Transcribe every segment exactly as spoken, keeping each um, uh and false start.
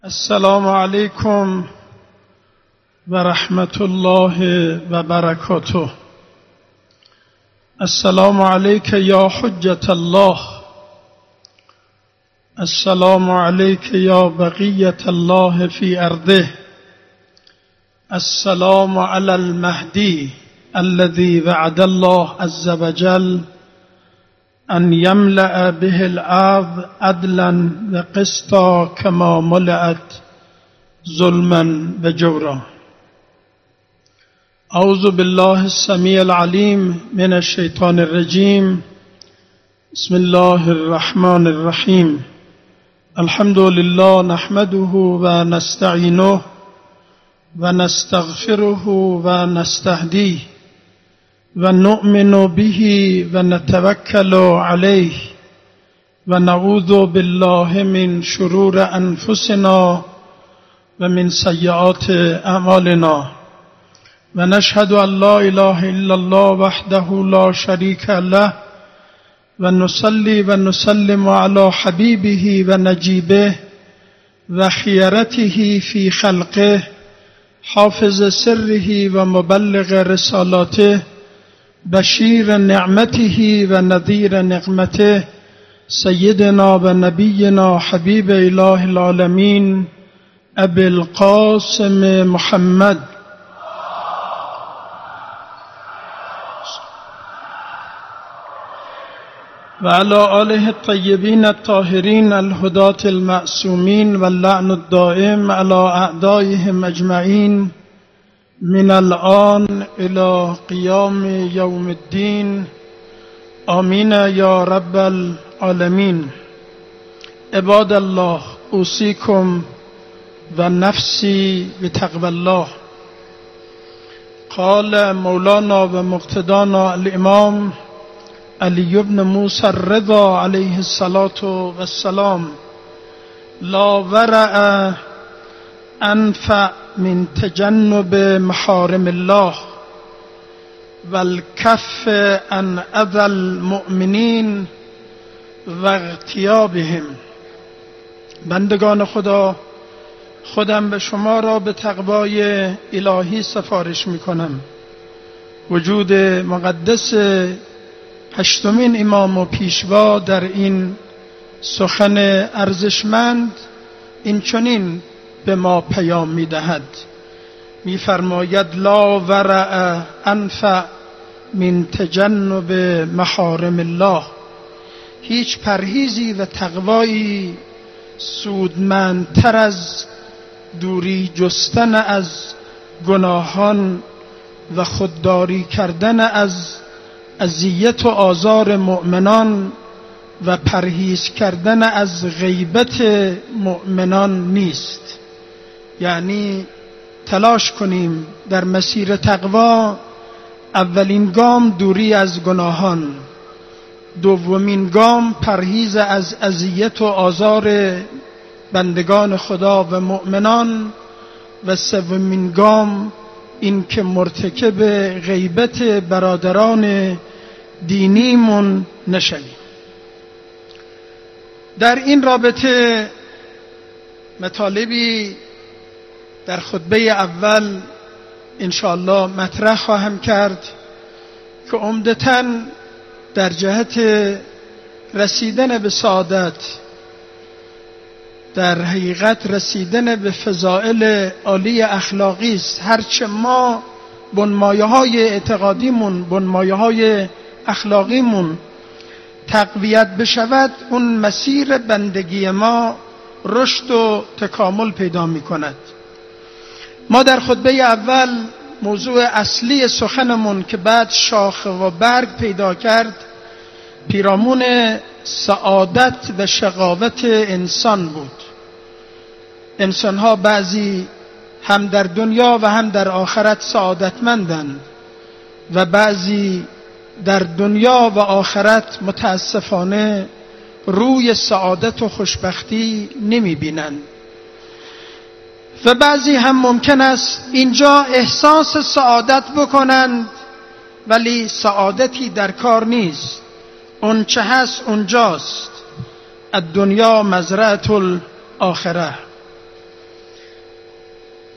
السلام علیکم و رحمت الله و برکاته. السلام علیک یا حجة الله، السلام علیک یا بقیة الله فی ارضه، السلام علی المهدی الذي وعد الله عز وجل ان يملأ به الارض عدلا وقسطا كما ملأت ظلما وجورا. اعوذ بالله السميع العليم من الشيطان الرجيم. بسم الله الرحمن الرحيم. الحمد لله نحمده ونستعينه ونستغفره ونستهديه ونؤمن به ونتوكل عليه ونعوذ بالله من شرور أنفسنا ومن سيئات أعمالنا ونشهد أن لا إله إلا الله وحده لا شريك له ونصلي ونسلم على حبيبه ونجيبه وخيرته في خلقه حافظ سره ومبلغ رسالاته بشیر نعمته و نذیر نقمته سیدنا و نبینا حبیب اله العالمین ابی القاسم محمد و علی آله الطیبین الطاهرین الهداة المعصومین و اللعن الدائم علی اعدائهم اجمعین من الآن الى قیام یوم الدین آمین یا رب العالمین. عباد الله اوصیکم و نفسی بتقوی الله. قال مولانا و مقتدانا الامام علی بن موسی الرضا علیه الصلاة والسلام: لا ورع انفع من تجنب محارم الله والکف عن اذی المؤمنین و اغتیابهم. بندگان خدا، خودم به شما را به تقوای الهی سفارش می کنم. وجود مقدس هشتمین امام و پیشوا در این سخن ارزشمند این چنین به ما پیام می دهد. می فرماید: لا ورع انفع من تجنب محارم الله. هیچ پرهیزی و تقوایی سودمندتر از دوری جستن از گناهان و خودداری کردن از اذیت و آزار مؤمنان و پرهیز کردن از غیبت مؤمنان نیست. یعنی تلاش کنیم در مسیر تقوا. اولین گام دوری از گناهان، دومین گام پرهیز از اذیت و آزار بندگان خدا و مؤمنان، و سومین گام این که مرتکب غیبت برادران دینیمون نشویم. در این رابطه مطالبی در خطبه اول انشاءالله مطرح خواهم کرد که عمدتاً در جهت رسیدن به سعادت، در حقیقت رسیدن به فضائل عالی اخلاقی است. هرچه ما بنمایه های اعتقادیمون، بنمایه های اخلاقیمون تقویت بشود، اون مسیر بندگی ما رشد و تکامل پیدا می کند. ما در خطبه اول موضوع اصلی سخنمون که بعد شاخه و برگ پیدا کرد پیرامون سعادت و شقاوت انسان بود. انسانها بعضی هم در دنیا و هم در آخرت سعادتمندند و بعضی در دنیا و آخرت متاسفانه روی سعادت و خوشبختی نمی بینند. و بعضی هم ممکن است اینجا احساس سعادت بکنند ولی سعادتی در کار نیست. اون چه هست اونجاست. الدنیا مزرعة الاخره.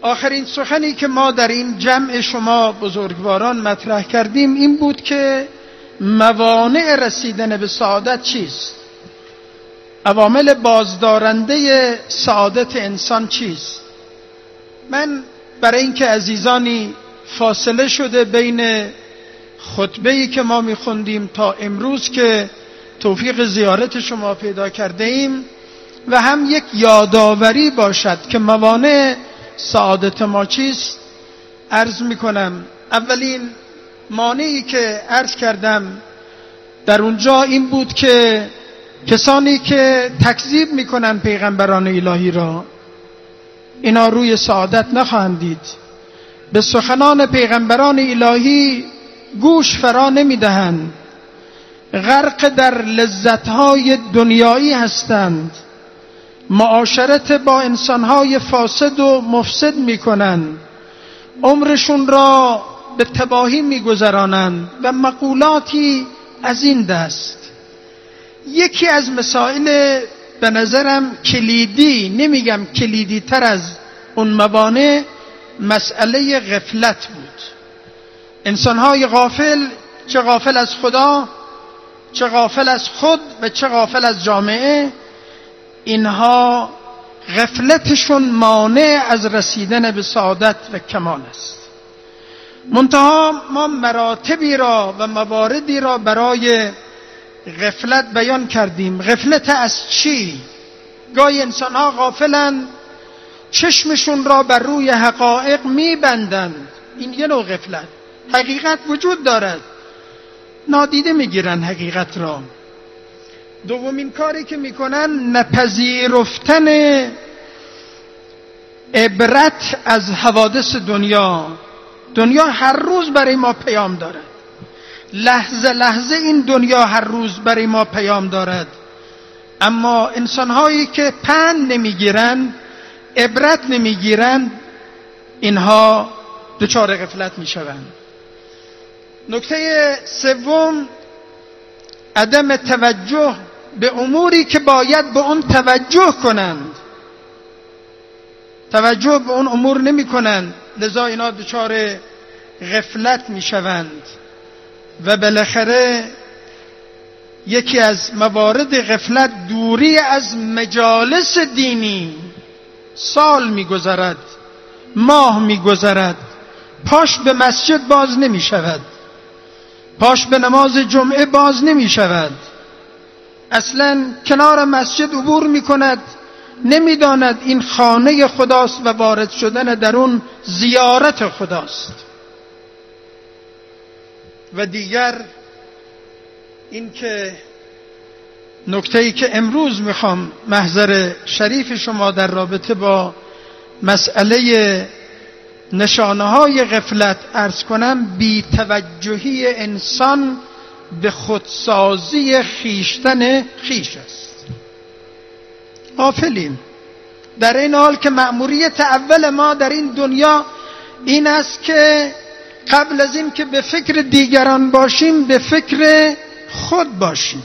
آخرین سخنی که ما در این جمع شما بزرگواران مطرح کردیم این بود که موانع رسیدن به سعادت چیست؟ عوامل بازدارنده سعادت انسان چیست؟ من برای اینکه عزیزانی فاصله شده بین خطبه‌ای که ما می‌خوندیم تا امروز که توفیق زیارت شما پیدا کرده ایم و هم یک یادآوری باشد که موانع سعادت ما چیست، عرض می‌کنم. اولین مانعی که عرض کردم در اونجا این بود که کسانی که تکذیب می‌کنند پیغمبران الهی را، اینا روی سعادت نخواهند دید. به سخنان پیغمبران الهی گوش فرا نمی‌دهند، غرق در لذت‌های دنیایی هستند، معاشرت با انسان‌های فاسد و مفسد می‌کنند، عمرشون را به تباهی می‌گذرانند و مقولاتی از این دست. یکی از مسائل به نظرم کلیدی، نمیگم کلیدی تر از اون موانع، مسئله غفلت بود. انسان‌های غافل، چه غافل از خدا، چه غافل از خود و چه غافل از جامعه، اینها غفلتشون مانع از رسیدن به سعادت و کمال است. منتها ما مراتبی را و مواردی را برای غفلت بیان کردیم. غفلت از چی؟ گاهی انسان‌ها غافلند، چشمشون را بر روی حقایق می‌بندند، این یه نوع غفلت. حقیقت وجود دارد، نادیده میگیرن حقیقت را. دومین کاری که میکنن نپذیرفتن عبرت از حوادث دنیا. دنیا هر روز برای ما پیام دارد، لحظه لحظه این دنیا هر روز برای ما پیام دارد، اما انسانهایی که پند نمیگیرن، عبرت نمیگیرن، اینها دچار غفلت میشوند. نکته سوم، عدم توجه به اموری که باید به اون توجه کنند. توجه به اون امور نمی کنند، لذا اینا دچار غفلت می شوند. و بالاخره یکی از موارد غفلت دوری از مجالس دینی. سال می گذرد، ماه می گذرد، پاش به مسجد باز نمی شود، پاش به نماز جمعه باز نمی شود، اصلا کنار مسجد عبور می کند، نمی داند این خانه خداست و وارد شدن در اون زیارت خداست. و دیگر این که نکته‌ای که امروز میخوام محضر شریف شما در رابطه با مسئله نشانه‌های غفلت عرض کنم، بی توجهی انسان به خودسازی خیشتن خیش است. غافلیم در این حال که مأموریت اول ما در این دنیا این است که قبل از این که به فکر دیگران باشیم به فکر خود باشیم.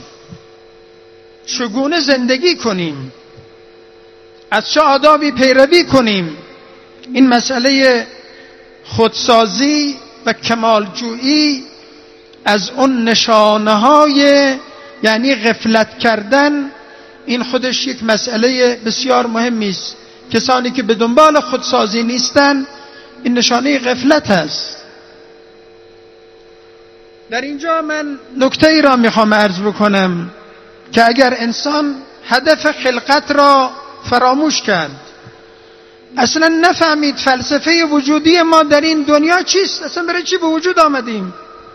چگونه زندگی کنیم، از چه آدابی پیروی کنیم. این مسئله خودسازی و کمالجویی از اون نشانه‌های، یعنی غفلت کردن، این خودش یک مسئله بسیار مهمی است. کسانی که به دنبال خودسازی نیستن، این نشانه غفلت است. در اینجا من نکته‌ای را میخوام عرض بکنم که اگر انسان هدف خلقت را فراموش کرد، اصلا نفهمید فلسفه وجودی ما در این دنیا چیست، اصلا برای چی به وجود آمدیم،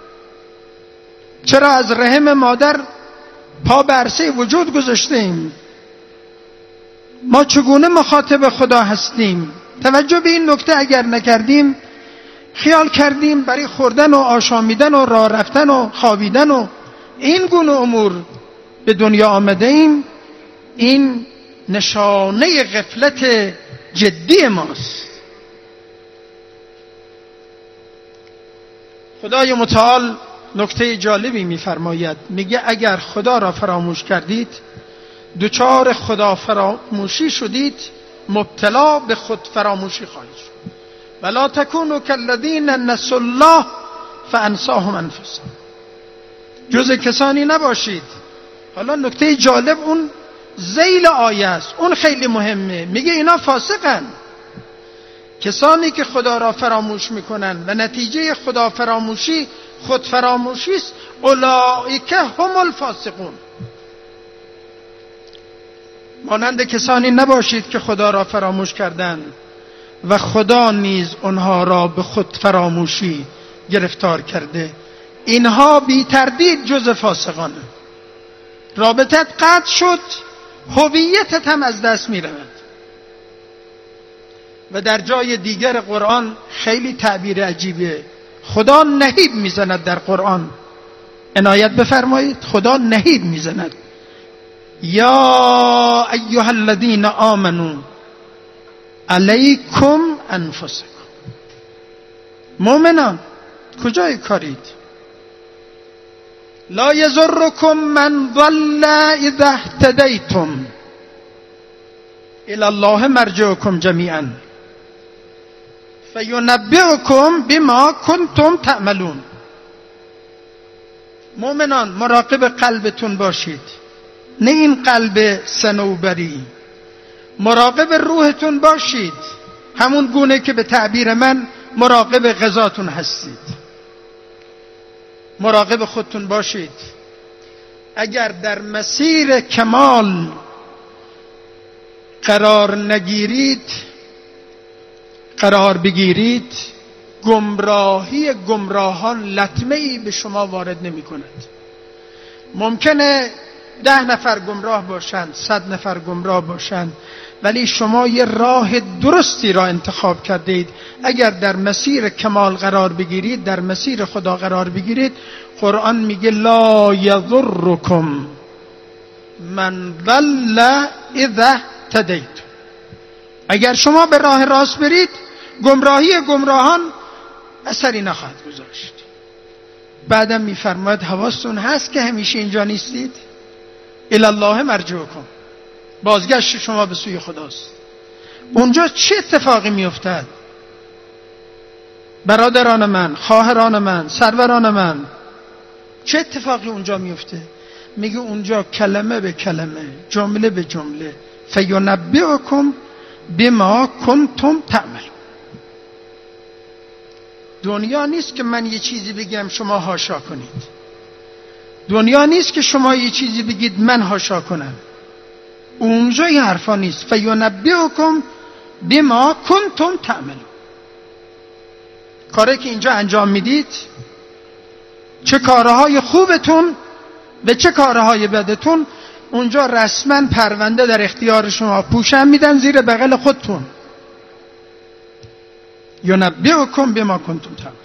چرا از رحم مادر پا به عرصه وجود گذاشتیم، ما چگونه مخاطب خدا هستیم، توجه به این نکته اگر نکردیم، خیال کردیم برای خوردن و آشامیدن و راه رفتن و خوابیدن و این گونه امور به دنیا آمده ایم، این نشانه غفلت جدی ماست. خدای متعال نکته جالبی می‌فرماید، میگه اگر خدا را فراموش کردید، دچار خدا فراموشی شدید، مبتلا به خود فراموشی خواهید شد. ولا تکونوا کالذین نسوا الله فانساهم انفسهم. جز کسانی نباشید. حالا نکته جالب اون ذیل آیه است، اون خیلی مهمه. میگه اینا فاسقن، کسانی که خدا را فراموش میکنن و نتیجه خدا فراموشی خود فراموشی است. اولئک هم الفاسقون. مانند کسانی نباشید که خدا را فراموش کردند و خدا نیز آنها را به خود فراموشی گرفتار کرده. اینها بی تردید جز فاسقانه. رابطت قطع شد، هویتت هم از دست می رود. و در جای دیگر قرآن خیلی تعبیر عجیبه. خدا نهیب میزند در قرآن. عنایت بفرمایید. خدا نهیب میزند. یا ایها الذین آمنوا علیکم انفسکم. مؤمنان کجای کارید؟ لا یضرکم من ضل اذا اهتدیتم الی الله مرجعکم جمیعا فینبئکم بما کنتم تعملون. مؤمنان مراقب قلبتون باشید، نه این قلب صنوبری. مراقب روحتون باشید، همون گونه که به تعبیر من مراقب غذاتون هستید. مراقب خودتون باشید. اگر در مسیر کمال قرار نگیرید، قرار بگیرید، گمراهی گمراهان لطمه‌ای به شما وارد نمی کند. ممکنه ده نفر گمراه باشند، صد نفر گمراه باشند، ولی شما یه راه درستی را انتخاب کرده اید. اگر در مسیر کمال قرار بگیرید، در مسیر خدا قرار بگیرید، قرآن میگه لا یضرکم من ضل اذا اهتدیتم. اگر شما به راه راست برید، گمراهی گمراهان اثری نخواهد گذاشت. بعدم میفرماید حواستون هست که همیشه اینجا نیستید. الی الله مرجعکم. بازگشت شما به سوی خداست. اونجا چه اتفاقی میافتد؟ برادران من، خواهران من، سروران من، چه اتفاقی اونجا میفته؟ میگه اونجا کلمه به کلمه، جمله به جمله، فینبئکم بما کنتم تعملون. دنیا نیست که من یه چیزی بگم شما حاشا کنید. دنیا نیست که شما یه چیزی بگید من حاشا کنم. اونجا این حرفا نیست. فینبئکم بما کنتم تعملون. کاری که اینجا انجام میدید، چه کارهای خوبتون و چه کارهای بدتون، اونجا رسما پرونده در اختیار شما پوشن میدن زیر بغل خودتون. ینبئکم بما کنتم تعملون.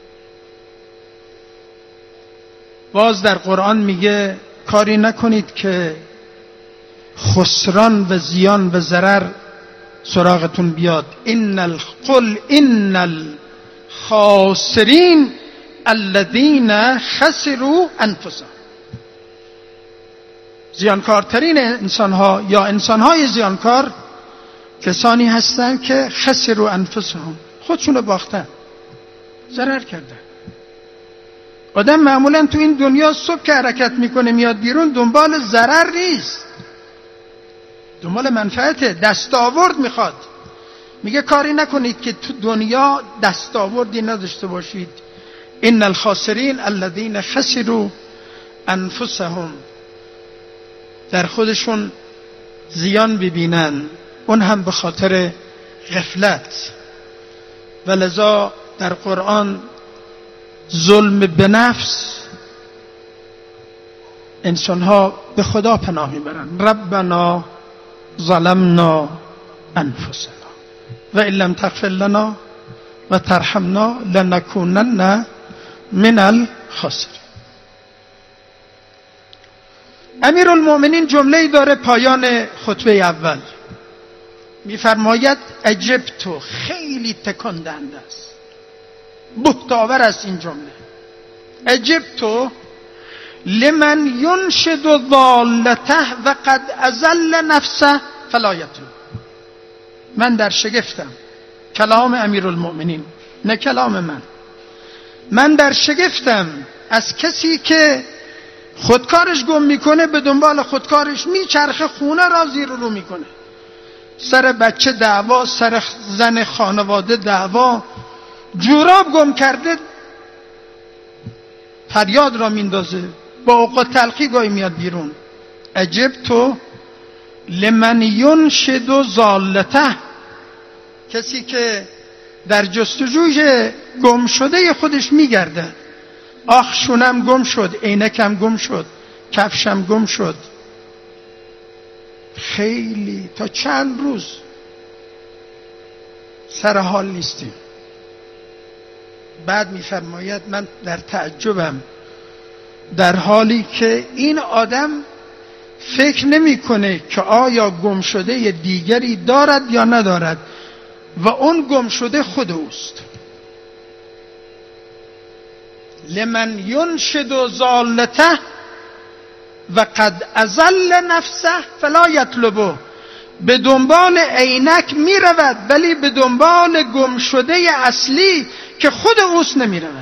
باز در قرآن میگه کاری نکنید که خسران و زیان و ضرر سراغتون بیاد. ان القل ان الخاسرین الذین خسروا انفسهم. زیانکارترین انسانها یا انسانهای زیانکار کسانی هستند که خسروا انفسهم، خودشونو باختن، ضرر کردن. آدم معمولا تو این دنیا صبح که حرکت میکنه میاد بیرون دنبال ضرر نیست، دنبال منفعته، دستاورد میخواد. میگه کاری نکنید که تو دنیا دستاوردی نداشته باشید. ان الخاسرین الذین خسروا انفسهم. در خودشون زیان ببینن، اون هم به خاطر غفلت. ولذا در قرآن ظلم به نفس انسانها به خدا پناه میبرن. ربنا ظلمنا انفسنا و ان لم تغفر لنا و ترحمنا لنکونن من الخاسرین. امیرالمؤمنین جمله‌ای داره پایان خطبه اول، میفرماید عجبتو، خیلی تکان دهنده است، بهتاور است این جمله. عجبتو لمن ینشد ضالته و قد اذل نفسه فلا یتوب. من در شگفتم کلام امیرالمؤمنین، نه کلام من. من در شگفتم از کسی که خودکارش گم میکنه به دنبال خودکارش میچرخه، خونه را زیر رو میکنه، سر بچه دعوا، سر زن خانواده دعوا، جوراب گم کرده فریاد را میندازه، با اوقات تلخی گاهی میاد بیرون. عجب تو لمن ینشد ضالته، کسی که در جستجوی گم شده خودش میگرده. آخ شونم گم شد، عینکم گم شد، کفشم گم شد. خیلی تا چند روز سر حال نیستیم. بعد میفرماید من در تعجبم، در حالی که این آدم فکر نمیکنه که آیا گم شده دیگری دارد یا ندارد و اون گم شده خود اوست. لمن ینشد ضالته و قد اضل نفسه فلا یطلبه، به دنبال عینک می رود ولی به دنبال گم شده اصلی که خود اوست نمی رود.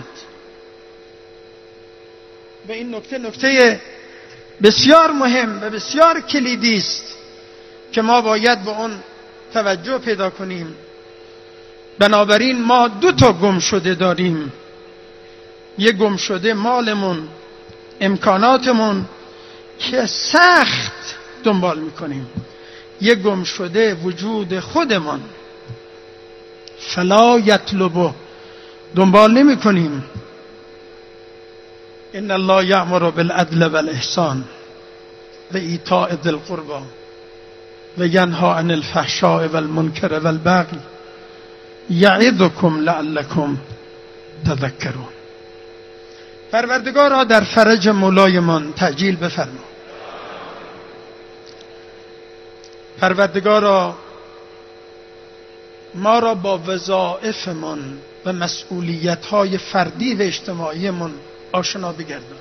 و این نکته نکته بسیار مهم و بسیار کلیدی است که ما باید به اون توجه پیدا کنیم. بنابراین ما دو تا گم شده داریم، یه گم شده مالمون، امکاناتمون که سخت دنبال میکنیم، یه گم شده وجود خودمون فلا یطلبه، دنبال نمی کنیم. ان الله یأمر بالعدل والاحسان و ایتاء ذی القربی و ینهی عن الفحشاء والمنکر والبغی یعظکم لعلکم تذکرون. پروردگارا در فرج مولایمان تعجیل بفرما. پروردگارا ما را با وظایفمان و مسئولیت‌های فردی و اجتماعیمان آشنا بگردان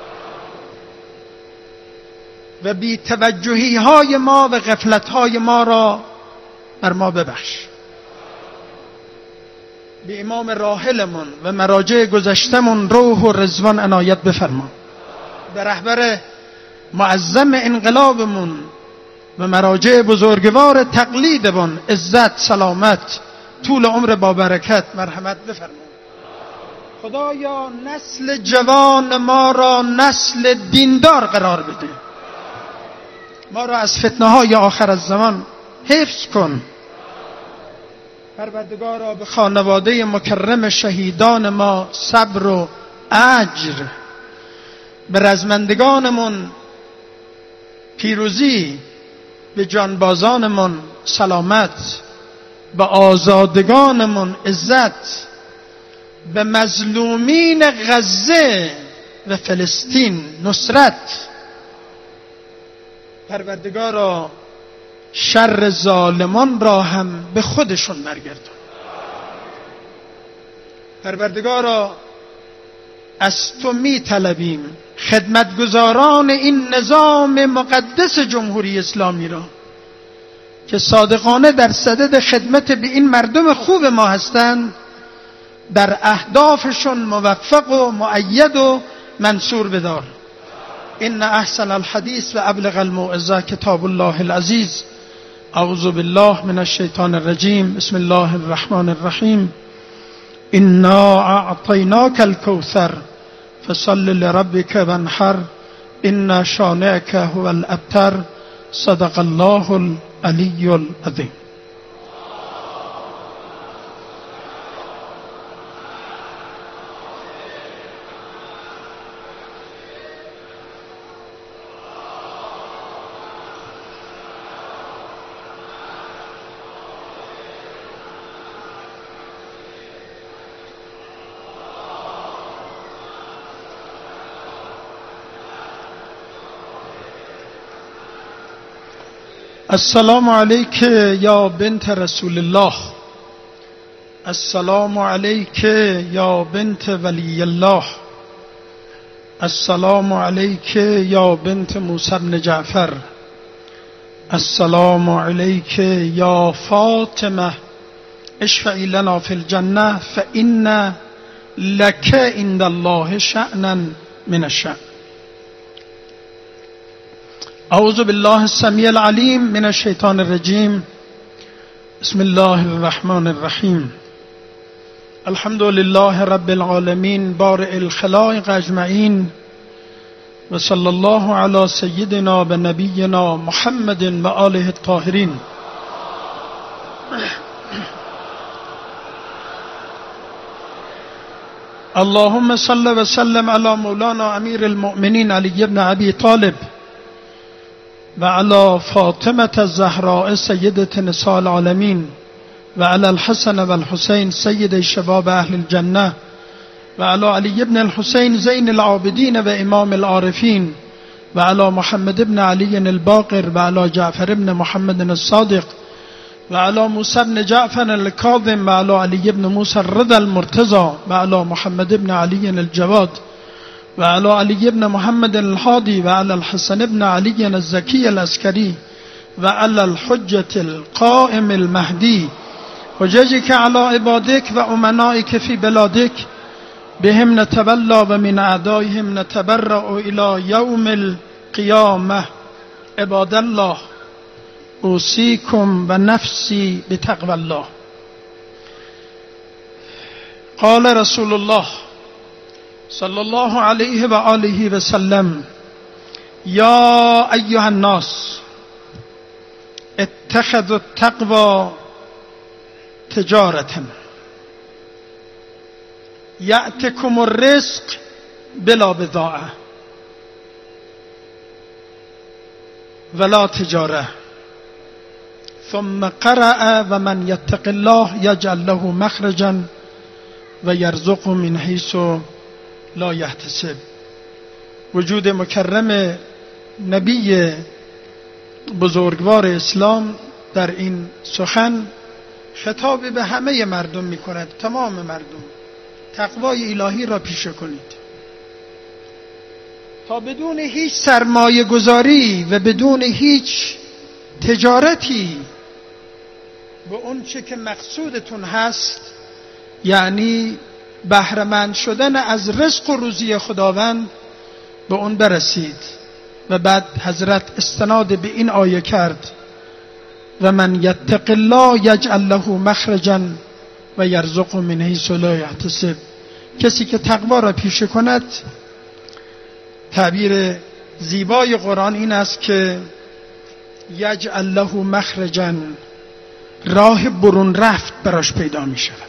و بی توجهی‌های ما و غفلت‌های ما را بر ما ببخش. به امام راحلمون و مراجع گذشتمون روح و رضوان عنایت بفرما. به رهبر معظم انقلابمون و مراجع بزرگوار تقلیدمون عزت، سلامت، طول عمر با برکت مرحمت بفرما. خدایا نسل جوان ما را نسل دیندار قرار بده، ما را از فتنه های آخر الزمان حفظ کن. پروردگارا به خانواده مکرم شهیدان ما صبر و اجر، به رزمندگانمون پیروزی، به جانبازانمون سلامت، به آزادگانمون عزت، به مظلومین غزه و فلسطین نصرت. پروردگارا شر ظالمان را هم به خودشون برگردان. پروردگارا از تو می طلبیم خدمتگزاران این نظام مقدس جمهوری اسلامی را که صادقانه در صدد خدمت به این مردم خوب ما هستند، در اهدافشون موفق و مؤید و منصور بدار. ان احسن الحدیث و ابلغ الموعظه کتاب الله العزیز. اعوذ بالله من الشیطان الرجیم. بسم الله الرحمن الرحیم. انا اعطیناک الکوثر فصل لربک وانحر ان شانئک هو الابتر. صدق الله العلی العظیم. السلام علیک یا بنت رسول الله، السلام علیک یا بنت ولی الله، السلام علیک یا بنت موسی بن جعفر، السلام علیک یا فاطمه اشفعی لنا فی الجنه فإن لک عند الله شأنا من الشأن. اعوذ بالله السمیع العلیم من الشیطان الرجیم. بسم الله الرحمن الرحیم. الحمد لله رب العالمین بارئ الخلائق اجمعین و صلی الله علی سیدنا و نبینا محمد و آله الطاهرین. اللهم صل و سلم علی مولانا امیر المؤمنین علی ابن ابی طالب و علی فاطمة الزهراء سیدة نساء العالمین و علی الحسن و الحسین سید شباب اهل الجنه و علی علی ابن الحسین زین العابدین و امام العارفین و علی محمد ابن علی الباقر و علی جعفر ابن محمد الصادق و علی موسی ابن جعفر الکاظم و علی علی ابن موسی الرضا المرتضى و علی محمد ابن علی الجواد و علی علی ابن محمد الهادی و علی الحسن ابن علی الزکی العسکری و علی الحجة القائم المهدی حججك على عبادك و امنائك في بلادك بهم نتولى و من اعدائهم نتبرأ الى يوم القيامة. عباد الله اوصيكم و نفسي بتقوى الله. قال رسول الله صلى الله عليه و آله و سلم يا أيها الناس اتخذوا التقوى تجارة یأتکم الرزق بلا بضاعة ولا تجارة. ثم قرأ و من یتق الله یجعل له مخرجا و یرزقه من حیث لا یحتسب. وجود مکرم نبی بزرگوار اسلام در این سخن خطاب به همه مردم می کند، تمام مردم. تقوای الهی را پیشه کنید تا بدون هیچ سرمایه گذاری و بدون هیچ تجارتی به اون چه که مقصودتون هست، یعنی بهره‌مند شدن از رزق و روزی خداوند، به اون برسید. و بعد حضرت استناد به این آیه کرد و من یتق الله یجعل له مخرجا و یرزقه من حیث لا یحتسب. کسی که تقوا را پیشه کند، تعبیر زیبای قرآن این است که یجعل له مخرجا، راه برون رفت براش پیدا می شود.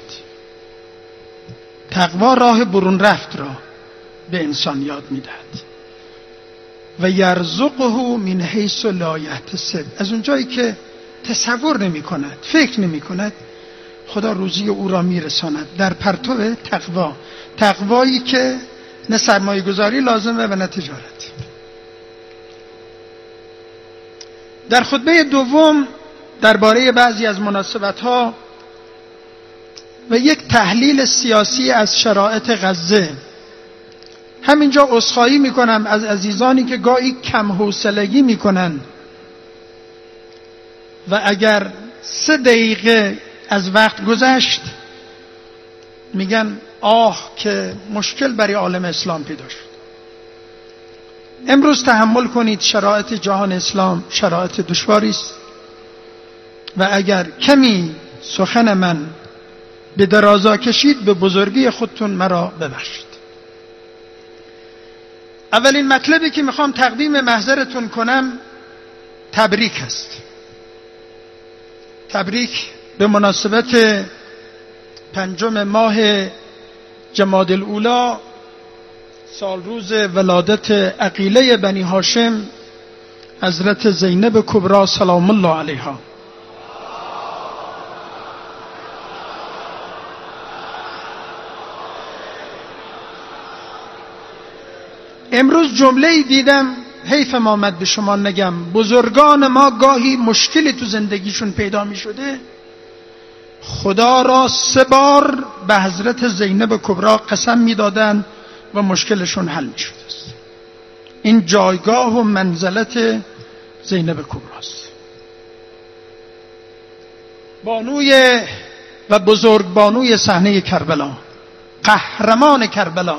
تقوا راه برون رفت را به انسان یاد می دهد. و یرزقه من حیث لا یحتسب، از اونجایی که تصور نمی کند، فکر نمی کند، خدا روزی او را می رساند در پرتو تقوا. تقوایی که نه سرمایه گذاری لازمه و نه تجارت. در خطبه دوم درباره بعضی از مناسبت ها و یک تحلیل سیاسی از شرایط غزه، همینجا عذرخواهی میکنم از عزیزانی که گاهی کم حوصلگی میکنن و اگر سه دقیقه از وقت گذشت میگن آه که مشکل برای عالم اسلام پیدا شد. امروز تحمل کنید، شرایط جهان اسلام شرایط دشواری است و اگر کمی سخن من به درازا کشید، به بزرگی خودتون مرا ببخشید. اولین مطلبی که میخوام تقدیم محضرتون کنم تبریک است. تبریک به مناسبت پنجم ماه جمادی الاولی، سال روز ولادت عقیله بنی هاشم حضرت زینب کبری سلام الله علیها. امروز جمله‌ای دیدم، حیف ما آمد به شما نگم. بزرگان ما گاهی مشکلی تو زندگیشون پیدا می شده، خدا را سه بار به حضرت زینب کبری قسم می دادن و مشکلشون حل می شده است. این جایگاه و منزلت زینب کبری است. بانوی و بزرگبانوی صحنه کربلا، قهرمان کربلا،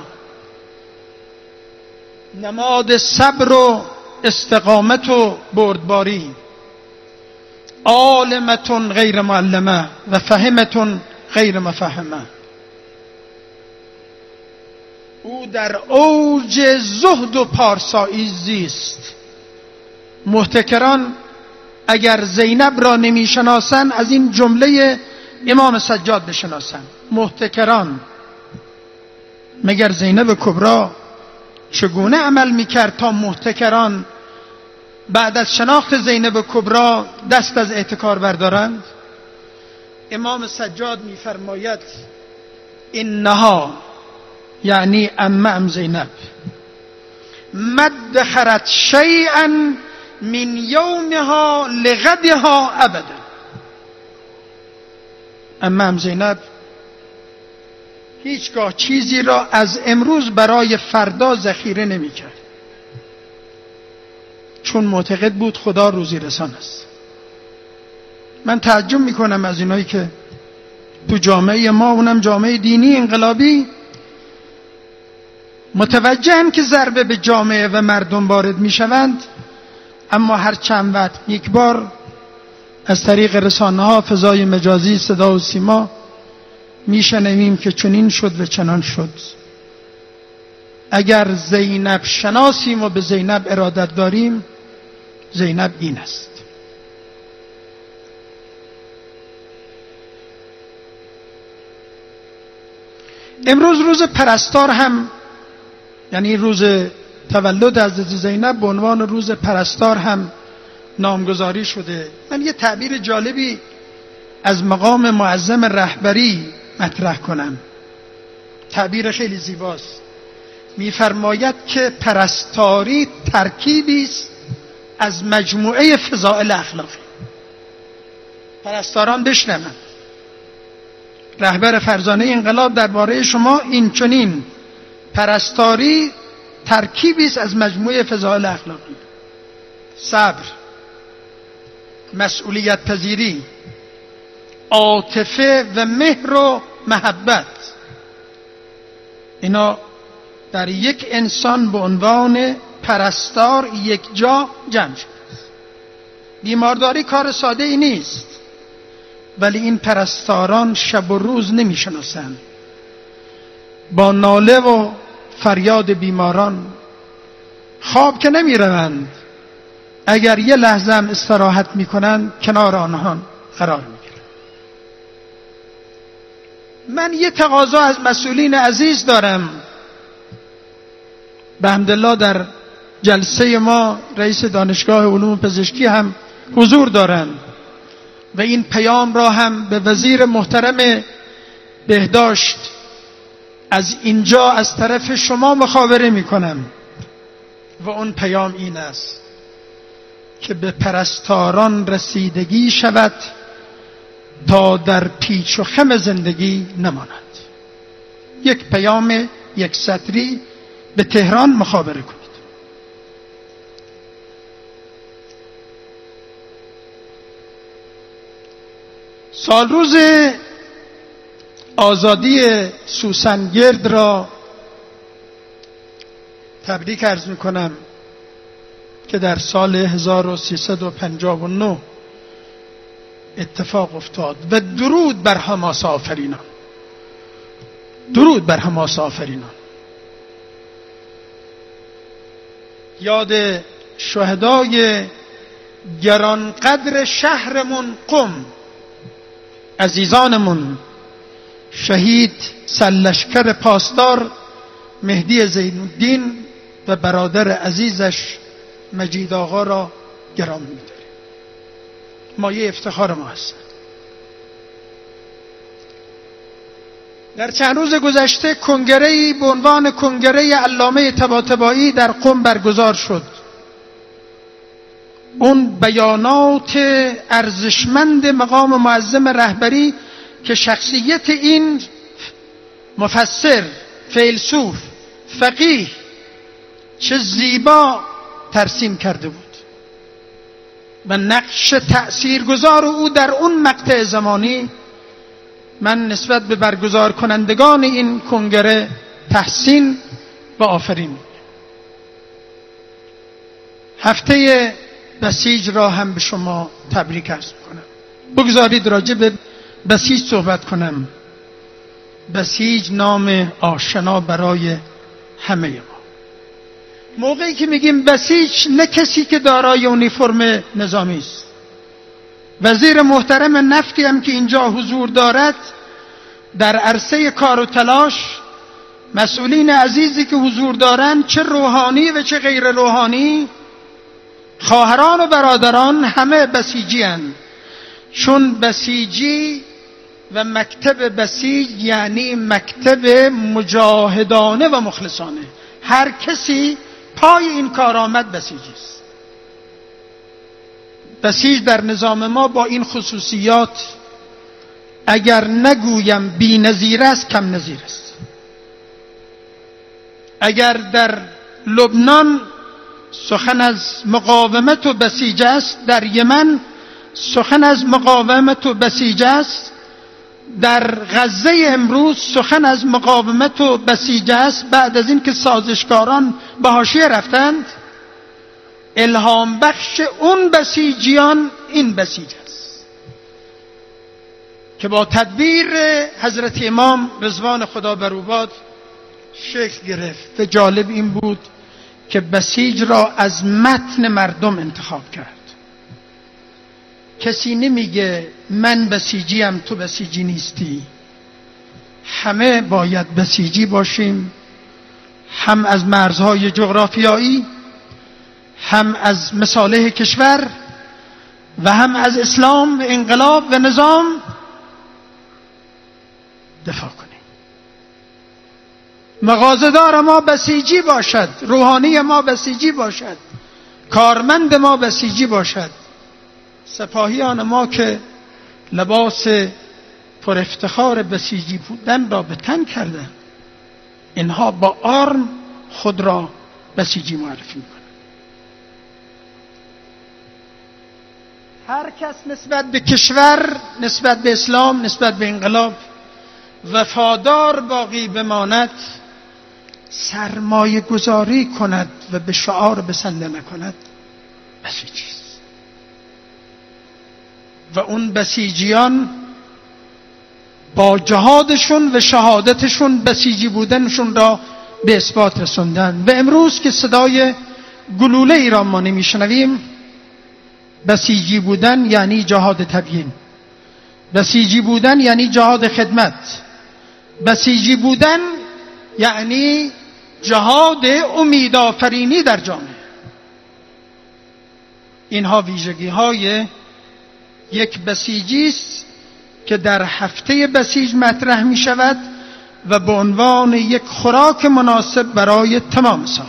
نماد صبر و استقامت و بردباری، عالمتون غیر معلمه و فهمتون غیر مفهمه. او در اوج زهد و پارسایی زیست. محتکران اگر زینب را نمیشناسند از این جمله امام سجاد بشناسند. محتکران مگر زینب کبرا چگونه عمل میکرد تا محتکران بعد از شناخت زینب کبرا دست از احتکار بردارند؟ امام سجاد میفرماید انها، یعنی ام زینب، مدخرت شیئا من یومها لغدها ابدا. ام زینب هیچگاه چیزی را از امروز برای فردا ذخیره نمی کرد، چون معتقد بود خدا روزی رسان است. من تعجب می کنم از اینایی که تو جامعه ما، اونم جامعه دینی انقلابی، متوجهن که ضربه به جامعه و مردم وارد می شوند، اما هر چند وقت یک بار از طریق رسانه ها، فضای مجازی، صدا و سیما میشنویم که چنین شد و چنان شد. اگر زینب شناسیم و به زینب ارادت داریم، زینب این است. امروز روز پرستار هم، یعنی روز تولد حضرت زینب، به عنوان روز پرستار هم نامگذاری شده. من یه تعبیر جالبی از مقام معظم رهبری مطرح کنم. تعبیر خیلی زیباست. میفرماید که پرستاری ترکیبی است از مجموعه فضائل اخلاقی. پرستاران بشنوند، رهبر فرزانه انقلاب درباره شما این چنین: پرستاری ترکیبی است از مجموعه فضائل اخلاقی، صبر، مسئولیت پذیری، عاطفه و مهر و محبت. اینا در یک انسان به عنوان پرستار یک جا جمع شده است. بیمارداری کار ساده ای نیست، ولی این پرستاران شب و روز نمی شناسند. با ناله و فریاد بیماران خواب که نمی روند، اگر یه لحظه هم استراحت می کنند کنار آنها قرار می گیرند. من یه تقاضا از مسئولین عزیز دارم. به حمدالله در جلسه ما رئیس دانشگاه علوم پزشکی هم حضور دارند و این پیام را هم به وزیر محترم بهداشت از اینجا از طرف شما مخابره می کنم و اون پیام این است که به پرستاران رسیدگی شود تا در پیچ و خم زندگی نماند. یک پیام یک سطری به تهران مخابره کنید. سالروز آزادی سوسنگرد را تبریک عرض میکنم که در سال هزار و سیصد و پنجاه و نه اتفاق افتاد و درود بر حماس آفرینان، درود بر حماس آفرینان. یاد شهدای گرانقدر شهرمون قم، عزیزانمون، شهید سرلشکر پاسدار مهدی زینالدین و برادر عزیزش مجید آقا را گرامی می‌داریم. مایه افتخار ما هست. در چند روز گذشته کنگره‌ای به عنوان کنگره علامه طباطبایی در قم برگزار شد. اون بیانات ارزشمند مقام معظم رهبری که شخصیت این مفسر، فیلسوف، فقیه چه زیبا ترسیم کرده بود و نقش تأثیرگذار او در اون مقطع زمانی من نسبت به برگزار کنندگان این کنگره تحسین و آفرین میگم. هفته بسیج را هم به شما تبریک عرض کنم. بگذارید راجع به بسیج صحبت کنم. بسیج نام آشنا برای همه ما. موقعی که میگیم بسیج، نه کسی که دارای اونیفرم نظامی است. وزیر محترم نفتی هم که اینجا حضور دارد، در عرصه کار و تلاش، مسئولین عزیزی که حضور دارند، چه روحانی و چه غیر روحانی، خواهران و برادران، همه بسیجی هستند. چون بسیجی و مکتب بسیج یعنی مکتب مجاهدانه و مخلصانه. هر کسی پای این کارآمد بسیجی است. بسیج در نظام ما با این خصوصیات اگر نگویم بی نظیر است، کم نظیر است. اگر در لبنان سخن از مقاومت و بسیج است، در یمن سخن از مقاومت و بسیج است، در غزه امروز سخن از مقاومت و بسیج است. بعد از این که سازشکاران به حاشیه رفتند، الهام بخش اون بسیجیان این بسیج است که با تدبیر حضرت امام رضوان خدا بر او باد شکل گرفت. و جالب این بود که بسیج را از متن مردم انتخاب کرد. کسی نمیگه من بسیجیم تو بسیجی نیستی. همه باید بسیجی باشیم، هم از مرزهای جغرافیایی، هم از مصالح کشور و هم از اسلام و انقلاب و نظام دفاع کنیم. مغازه‌دار ما بسیجی باشد، روحانی ما بسیجی باشد، کارمند ما بسیجی باشد. سپاهیان ما که لباس پر افتخار بسیجی بودن را به تن کردند، اینها با آرم خود را بسیجی معرفی می‌کنند. هر کس نسبت به کشور، نسبت به اسلام، نسبت به انقلاب وفادار باقی بماند، سرمایه گذاری کند و به شعار بسنده نکند، بسیجی است. و اون بسیجیان با جهادشون و شهادتشون بسیجی بودنشون را به اثبات رسوندن. و امروز که صدای گلوله ای را ما نمیشنویم، بسیجی بودن یعنی جهاد تبیین، بسیجی بودن یعنی جهاد خدمت، بسیجی بودن یعنی جهاد امیدآفرینی در جامعه. اینها ویژگی های یک بسیجی است که در هفته بسیج مطرح می شود و به عنوان یک خوراک مناسب برای تمام سال.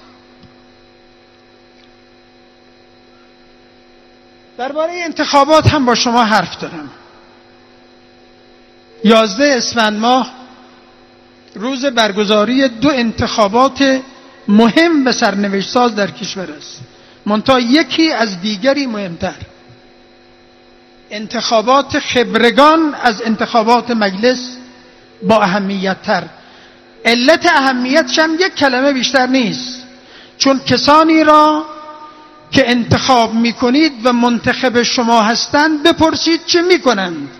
درباره انتخابات هم با شما حرف دارم. یازده اسفند ماه روز برگزاری دو انتخابات مهم و سرنوشت ساز در کشور است، منتها یکی از دیگری مهمتر. انتخابات خبرگان از انتخابات مجلس با اهمیت تر. علت اهمیتش هم یک کلمه بیشتر نیست، چون کسانی را که انتخاب میکنید و منتخب شما هستند بپرسید چه میکنند.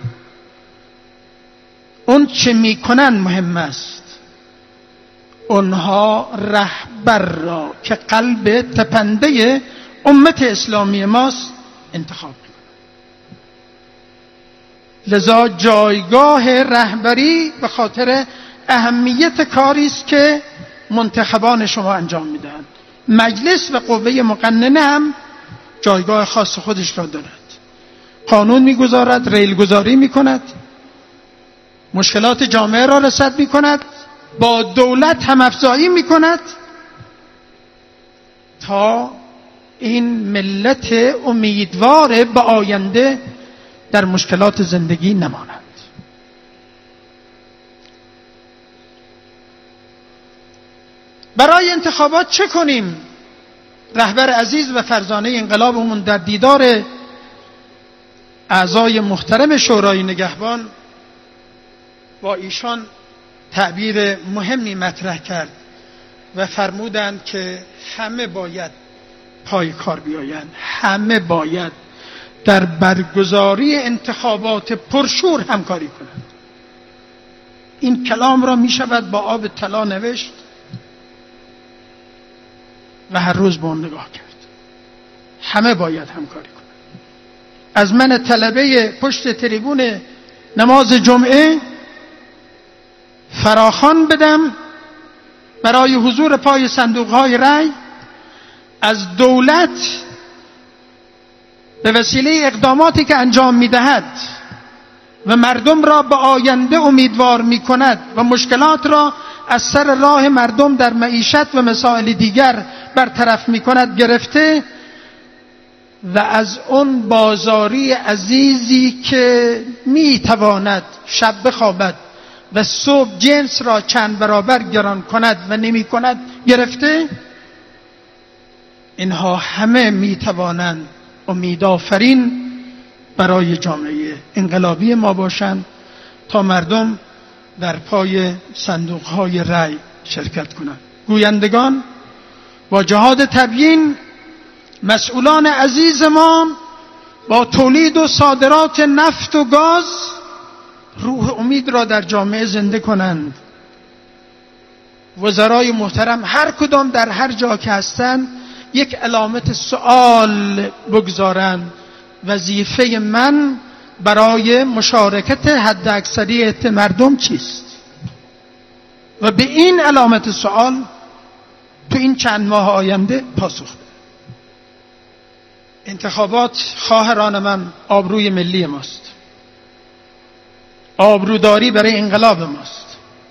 اون چه میکنند مهم است. اونها رهبر را که قلب تپنده امت اسلامی ماست انتخاب کنند. لذا جایگاه رهبری به خاطر اهمیت کاری است که منتخبان شما انجام میدهند. مجلس و قوه مقننه هم جایگاه خاص خودش را دارد. قانون میگذارد، ریل گذاری میکند، مشکلات جامعه را رصد میکند، با دولت هم افزایی میکند تا این ملت امیدوار به آینده در مشکلات زندگی نماند. برای انتخابات چه کنیم؟ رهبر عزیز و فرزانه انقلابمون در دیدار اعضای محترم شورای نگهبان با ایشان تعبیر مهمی مطرح کرد و فرمودند که همه باید پای کار بیایند، همه باید در برگزاری انتخابات پرشور همکاری کنند. این کلام را می شود با آب طلا نوشت و هر روز به اون نگاه کرد. همه باید همکاری کنند. از من طلبه پشت تریبون نماز جمعه فراخوان بدم برای حضور پای صندوق‌های رای، از دولت به وسیله اقداماتی که انجام می‌دهد و مردم را به آینده امیدوار می‌کند و مشکلات را از سر راه مردم در معیشت و مسائل دیگر برطرف می‌کند گرفته و از اون بازاری عزیزی که می‌تواند شب بخوابد و صبح جنس را چند برابر گران کند و نمی کند گرفته، اینها همه می توانند امیدآفرین برای جامعه انقلابی ما باشند تا مردم در پای صندوق‌های رای شرکت کنند. گویندگان با جهاد تبیین، مسئولان عزیز ما با تولید و صادرات نفت و گاز روح امید را در جامعه زنده کنند. وزرای محترم هر کدام در هر جا که هستند یک علامت سوال بگذارند. وظیفه من برای مشارکت حد اکثریت مردم چیست؟ و به این علامت سوال تو این چند ماه آینده پاسخ بده. انتخابات خواهران من آبروی ملی ماست، آبروداری برای انقلاب ماست.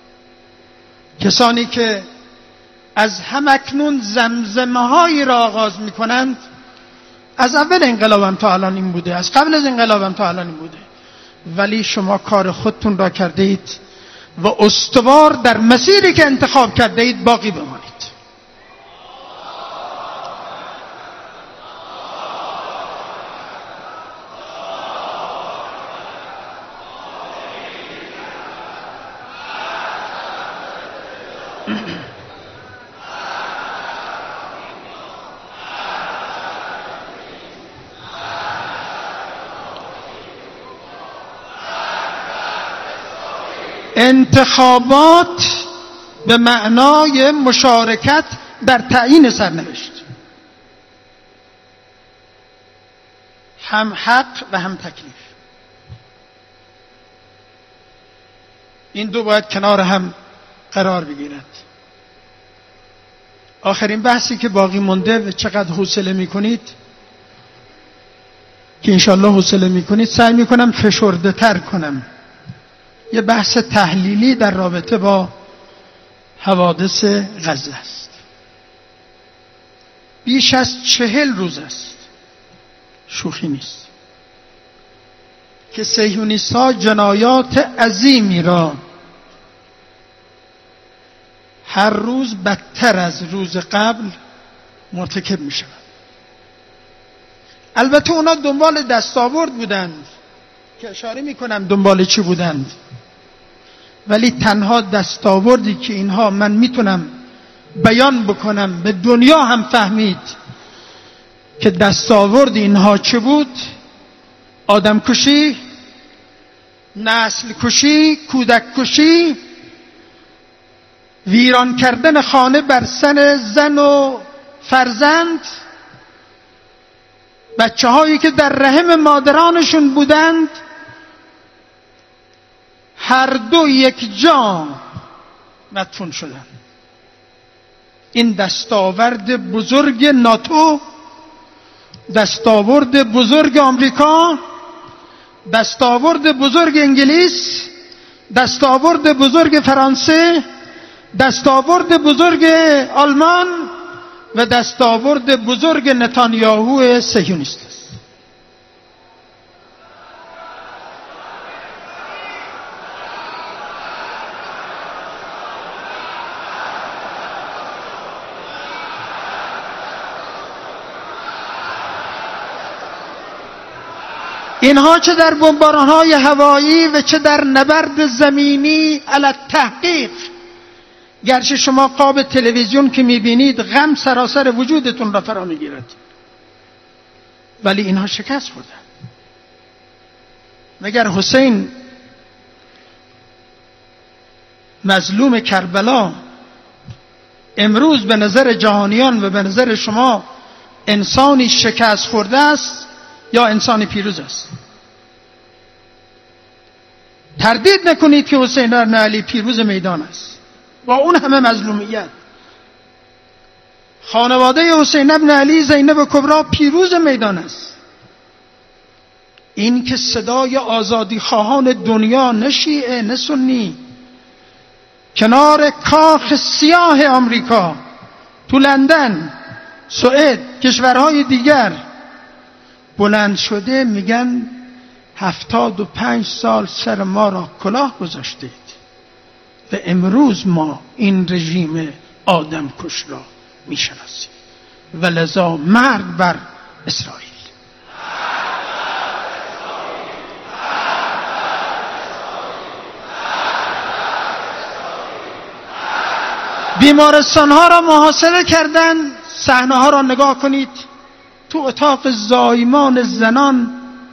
کسانی که از همکنون زمزمه هایی را آغاز می کنند، از اول انقلابم تا الان این بوده، از قبل از انقلابم تا الان این بوده، ولی شما کار خودتون را کرده اید و استوار در مسیری که انتخاب کرده اید باقی بمانید. انتخابات به معنای مشارکت در تعیین سرنوشت، هم حق و هم تکلیف. این دو باید کنار هم قرار بگیرند. آخرین بحثی که باقی مونده و چقدر حوصله میکنید که انشالله حوصله میکنید، سعی میکنم فشرده تر کنم. یه بحث تحلیلی در رابطه با حوادث غزه است. بیش از چهل روز است، شوخی نیست، که صهیونیست‌ها جنایات عظیمی را هر روز بدتر از روز قبل مرتکب می شود. البته اونا دنبال دستاورد بودند که اشاره می کنم دنبال چی بودند، ولی تنها دستاوردی که اینها من میتونم بیان بکنم به دنیا هم فهمید که دستاورد اینها چه بود: آدم کشی، نسل کشی، کودک کشی، ویران کردن خانه بر سر زن و فرزند، بچه هایی که در رحم مادرانشون بودند هر دو یک جا مدفون شدند. این دستاورد بزرگ ناتو، دستاورد بزرگ آمریکا، دستاورد بزرگ انگلیس، دستاورد بزرگ فرانسه، دستاورد بزرگ آلمان و دستاورد بزرگ نتانیاهو صهیونیست است. اینها چه در بمباران‌های هوایی و چه در نبرد زمینی علی التحقیق، گرچه شما قاب تلویزیون که میبینید غم سراسر وجودتون را فرا میگیرد، ولی اینها شکست خوردن. مگر حسین مظلوم کربلا امروز به نظر جهانیان و به نظر شما انسانی شکست خورده است یا انسانی پیروز است؟ تردید نکنید که حسین بن علی پیروز میدان است با اون همه مظلومیت. خانواده حسین بن علی زینب کبرا پیروز میدان است. این که صدای آزادی خواهان دنیا، نه شیعه نه سنی، کنار کاخ سیاه آمریکا تو لندن، سوئد، کشورهای دیگر بلند شده میگن هفتاد و پنج سال سر ما را کلاه گذاشتید و امروز ما این رژیم آدم کش را میشناسیم و لذا مرگ بر اسرائیل. بیمارستان ها را محاصره کردن. صحنه ها را نگاه کنید. تو اتاق زایمان زنان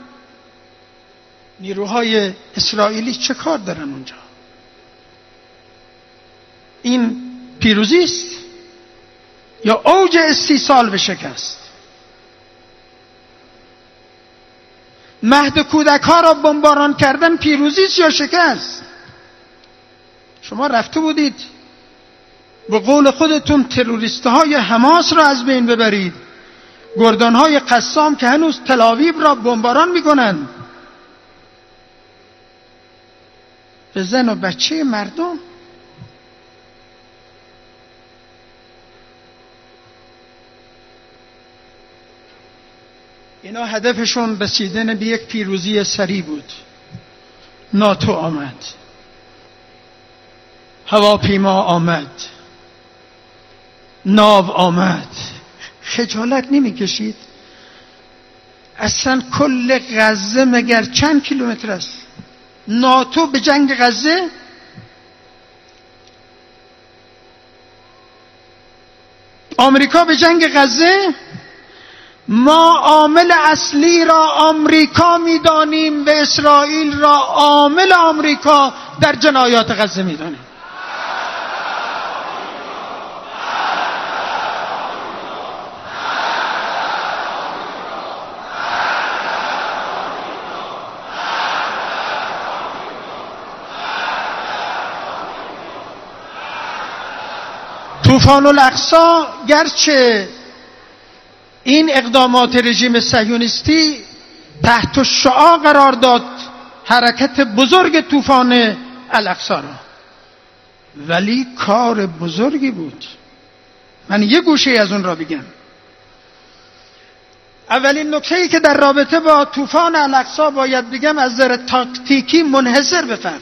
نیروهای اسرائیلی چه کار دارن اونجا؟ این پیروزی است یا اوج استیصال به شکست؟ مهد کودک ها را بمباران کردن پیروزی است یا شکست؟ شما رفته بودید به قول خودتون تروریست های حماس را از بین ببرید، گردان های قسام که هنوز تلاویب را بمباران میکنند، به زن و بچه مردم. اینا هدفشون رسیدن به یک پیروزی سریع بود. ناتو آمد، هواپیما آمد، ناو آمد. خجالت نمی کشید؟ اصلا کل غزه مگر چند کیلومتر است؟ ناتو به جنگ غزه؟ آمریکا به جنگ غزه؟ ما عامل اصلی را آمریکا می‌دانیم و اسرائیل را عامل آمریکا در جنایات غزه می‌دانیم. طوفان الاقصی گرچه این اقدامات رژیم صهیونیستی تحت شعاع قرار داد حرکت بزرگ طوفان الاقصی را، ولی کار بزرگی بود. من یه گوشه از اون را بگم. اولین نکته‌ای که در رابطه با طوفان الاقصی باید بگم از نظر تاکتیکی منحصر به فرد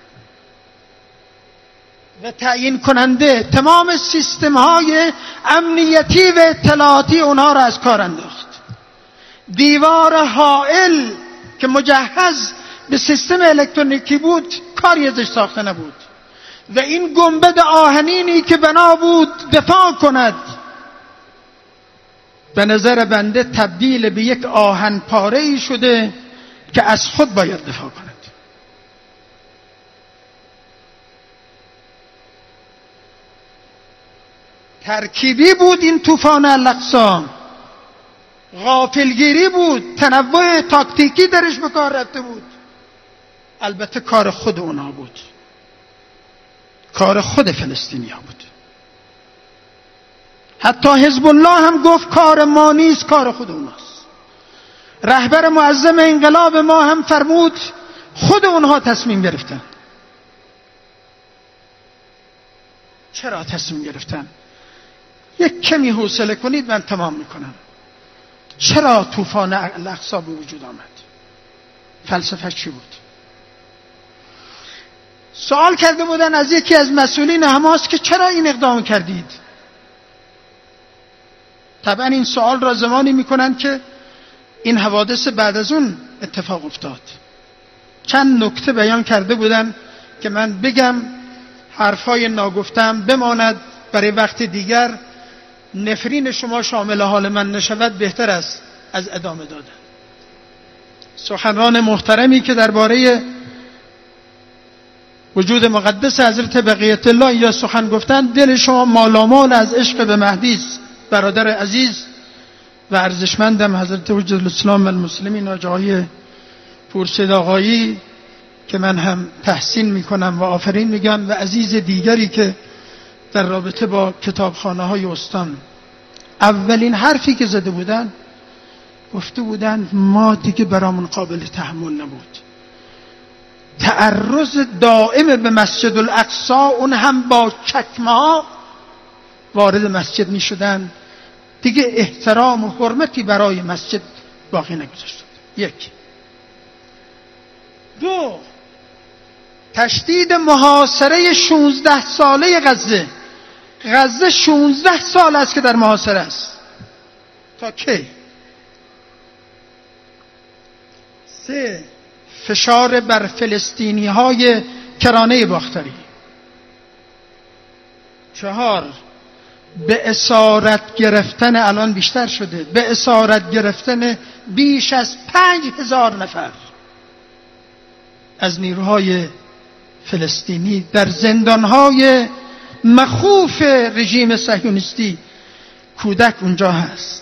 و تعیین کننده تمام سیستم های امنیتی و اطلاعاتی اونها را از کار انداخت. دیوار حائل که مجهز به سیستم الکترونیکی بود کاری ازش ساخته نبود و این گنبد آهنینی که بنا بود دفاع کند به نظر بنده تبدیل به یک آهن پاره‌ای شده که از خود باید دفاع کند. ترکیبی بود این طوفان الاقصی، غافلگیری بود، تنوع تاکتیکی درش به کار رفته بود. البته کار خود اونا بود، کار خود فلسطینیا بود. حتی حزب الله هم گفت کار ما نیست، کار خود اوناست. رهبر معظم انقلاب ما هم فرمود خود اونها تصمیم گرفتن. چرا تصمیم گرفتن؟ یک کمی حوصله کنید من تمام میکنم. چرا طوفان الاقصی به وجود آمد؟ فلسفه چی بود؟ سوال کرده بودن از یکی از مسئولین حماس که چرا این اقدام کردید؟ طبعا این سوال را زمانی میکنن که این حوادث بعد از اون اتفاق افتاد. چند نکته بیان کرده بودن که من بگم حرفای ناگفتم بماند برای وقت دیگر. نفرین شما شامل حال من نشود بهتر است از ادامه دادن. سخنران محترمی که درباره وجود مقدس حضرت بقیت الله یا سخن گفتن، دل شما مالامال از عشق به مهدی است. برادر عزیز و ارزشمندم حضرت حجت الاسلام و المسلمین آقای پورسید آقایی که من هم تحسین میکنم و آفرین میگم، و عزیز دیگری که در رابطه با کتابخانه های استان، اولین حرفی که زده بودن گفته بودن ما دیگه برامون قابل تحمل نبود. تعرض دائم به مسجد الاقصی، اون هم با چکمه ها وارد مسجد می شدن، دیگه احترام و حرمتی برای مسجد باقی نگذاشت. یک. دو، تشدید محاصره شانزده ساله غزه. غزه شانزده سال است که در محاصره است. تا کی؟ سه، فشار بر فلسطینی های کرانه باختری. چهار، به اسارت گرفتن، الان بیشتر شده، به اسارت گرفتن بیش از پنج هزار نفر از نیروهای فلسطینی در زندانهای مخوف رژیم صهیونیستی. کودک اونجا هست،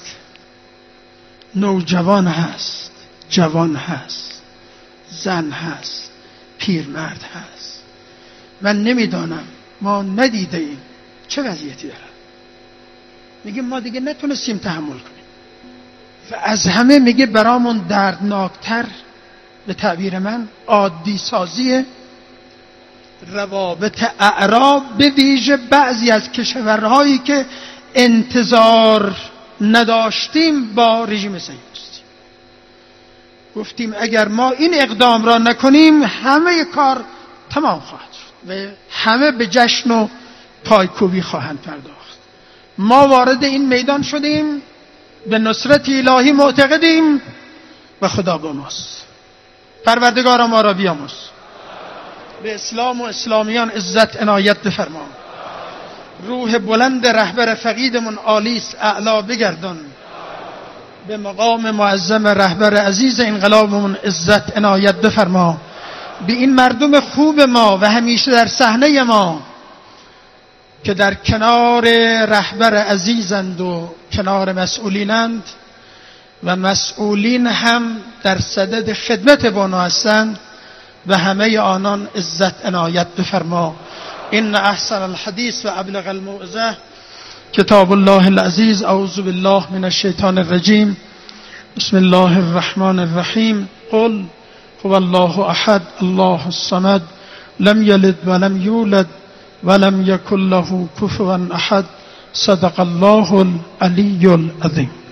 نوجوان هست، جوان هست، زن هست، پیرمرد هست. من نمیدانم، ما ندیده ایم چه وضعیتی داره. میگه ما دیگه نتونستیم تحمل کنیم. و از همه میگه برامون دردناکتر، به تعبیر من، عادی سازی روابط اعراب، به ویژه بعضی از کشورهایی که انتظار نداشتیم با رژیم صهیونیستی. گفتیم اگر ما این اقدام را نکنیم همه کار تمام خواهد شد و همه به جشن و پایکوبی خواهند پرداخت. ما وارد این میدان شدیم، به نصرت الهی معتقدیم و خدا با ماست. پروردگار ما را بیامرز، به اسلام و اسلامیان عزت عنایت بفرما. روح بلند رهبر فقیدمون عالیست اعلا بگردان. به مقام معظم رهبر عزیز انقلابمون عزت عنایت بفرما. به این مردم خوب ما و همیشه در صحنه ما که در کنار رهبر عزیزند و کنار مسئولینند و مسئولین هم در صدد خدمت بانا هستند، و همه آنان عزت عنایت بفرما. ان احسن الحدیث و ابلغ الموعظه کتاب الله العزیز. اعوذ بالله من الشیطان الرجیم. بسم الله الرحمن الرحیم. قل هو الله احد الله الصمد لم یلد ولم یولد ولم یکن له کفوا احد. صدق الله العلی العظیم.